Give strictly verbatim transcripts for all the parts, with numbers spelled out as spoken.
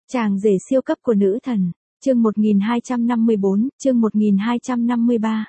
Chàng rể siêu cấp của nữ thần, chương một nghìn hai trăm năm mươi bốn, chương một nghìn hai trăm năm mươi ba.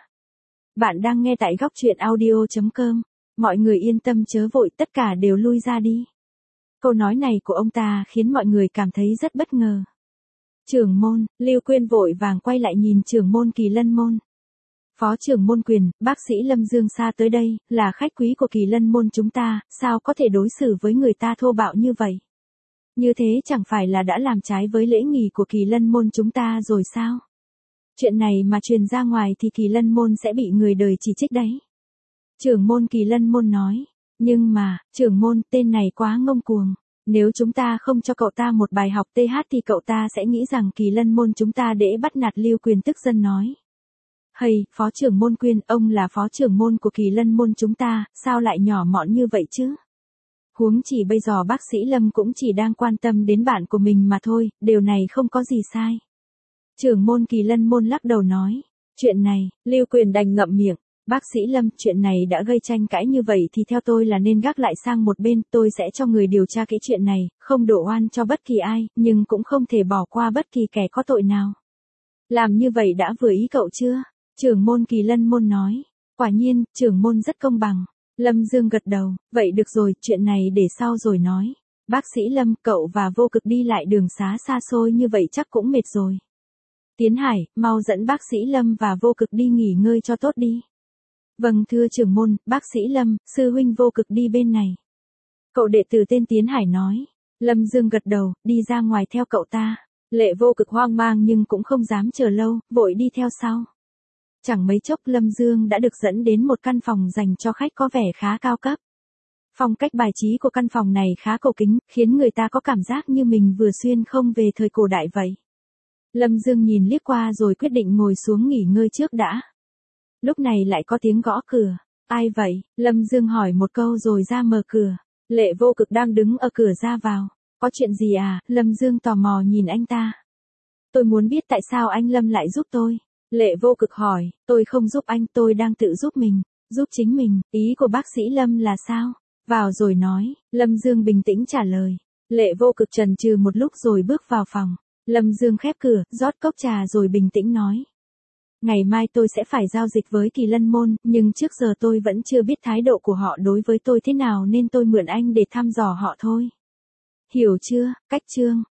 Bạn đang nghe tại góc truyện audio chấm com. Mọi người yên tâm chớ vội, tất cả đều lui ra đi. Câu nói này của ông ta khiến mọi người cảm thấy rất bất ngờ. Trưởng môn, Lưu Quyên vội vàng quay lại nhìn trưởng môn Kỳ Lân môn. Phó trưởng môn Quyền, bác sĩ Lâm Dương Sa tới đây, là khách quý của Kỳ Lân môn chúng ta, sao có thể đối xử với người ta thô bạo như vậy? Như thế chẳng phải là đã làm trái với lễ nghi của Kỳ Lân môn chúng ta rồi sao? Chuyện này mà truyền ra ngoài thì Kỳ Lân môn sẽ bị người đời chỉ trích đấy. Trưởng môn Kỳ Lân môn nói, nhưng mà, trưởng môn, tên này quá ngông cuồng. Nếu chúng ta không cho cậu ta một bài học tê hát thì cậu ta sẽ nghĩ rằng Kỳ Lân môn chúng ta để bắt nạt Lưu Quyền tức giận nói. Hây, phó trưởng môn Quyên, ông là phó trưởng môn của Kỳ Lân môn chúng ta, sao lại nhỏ mọn như vậy chứ? Huống chỉ bây giờ bác sĩ Lâm cũng chỉ đang quan tâm đến bạn của mình mà thôi, điều này không có gì sai. Trưởng môn Kỳ Lân môn lắc đầu nói, chuyện này, Lưu Quyền đành ngậm miệng. Bác sĩ Lâm, chuyện này đã gây tranh cãi như vậy thì theo tôi là nên gác lại sang một bên, tôi sẽ cho người điều tra kỹ chuyện này, không đổ oan cho bất kỳ ai, nhưng cũng không thể bỏ qua bất kỳ kẻ có tội nào. Làm như vậy đã vừa ý cậu chưa? Trưởng môn Kỳ Lân môn nói, quả nhiên, trưởng môn rất công bằng. Lâm Dương gật đầu, vậy được rồi, chuyện này để sau rồi nói. Bác sĩ Lâm, cậu và Vô Cực đi lại đường xá xa xôi như vậy chắc cũng mệt rồi. Tiến Hải, mau dẫn bác sĩ Lâm và Vô Cực đi nghỉ ngơi cho tốt đi. Vâng thưa trưởng môn, bác sĩ Lâm, sư huynh Vô Cực đi bên này. Cậu đệ tử tên Tiến Hải nói. Lâm Dương gật đầu, đi ra ngoài theo cậu ta. Lệ Vô Cực hoang mang nhưng cũng không dám chờ lâu, vội đi theo sau. Chẳng mấy chốc Lâm Dương đã được dẫn đến một căn phòng dành cho khách có vẻ khá cao cấp. Phong cách bài trí của căn phòng này khá cổ kính, khiến người ta có cảm giác như mình vừa xuyên không về thời cổ đại vậy. Lâm Dương nhìn liếc qua rồi quyết định ngồi xuống nghỉ ngơi trước đã. Lúc này lại có tiếng gõ cửa. Ai vậy? Lâm Dương hỏi một câu rồi ra mở cửa. Lệ Vô Cực đang đứng ở cửa ra vào. Có chuyện gì à? Lâm Dương tò mò nhìn anh ta. Tôi muốn biết tại sao anh Lâm lại giúp tôi. Lệ Vô Cực hỏi, tôi không giúp anh, tôi đang tự giúp mình, giúp chính mình, ý của bác sĩ Lâm là sao? Vào rồi nói, Lâm Dương bình tĩnh trả lời. Lệ Vô Cực chần chừ một lúc rồi bước vào phòng. Lâm Dương khép cửa, rót cốc trà rồi bình tĩnh nói. Ngày mai tôi sẽ phải giao dịch với Kỳ Lân môn, nhưng trước giờ tôi vẫn chưa biết thái độ của họ đối với tôi thế nào nên tôi mượn anh để thăm dò họ thôi. Hiểu chưa? Cách chương.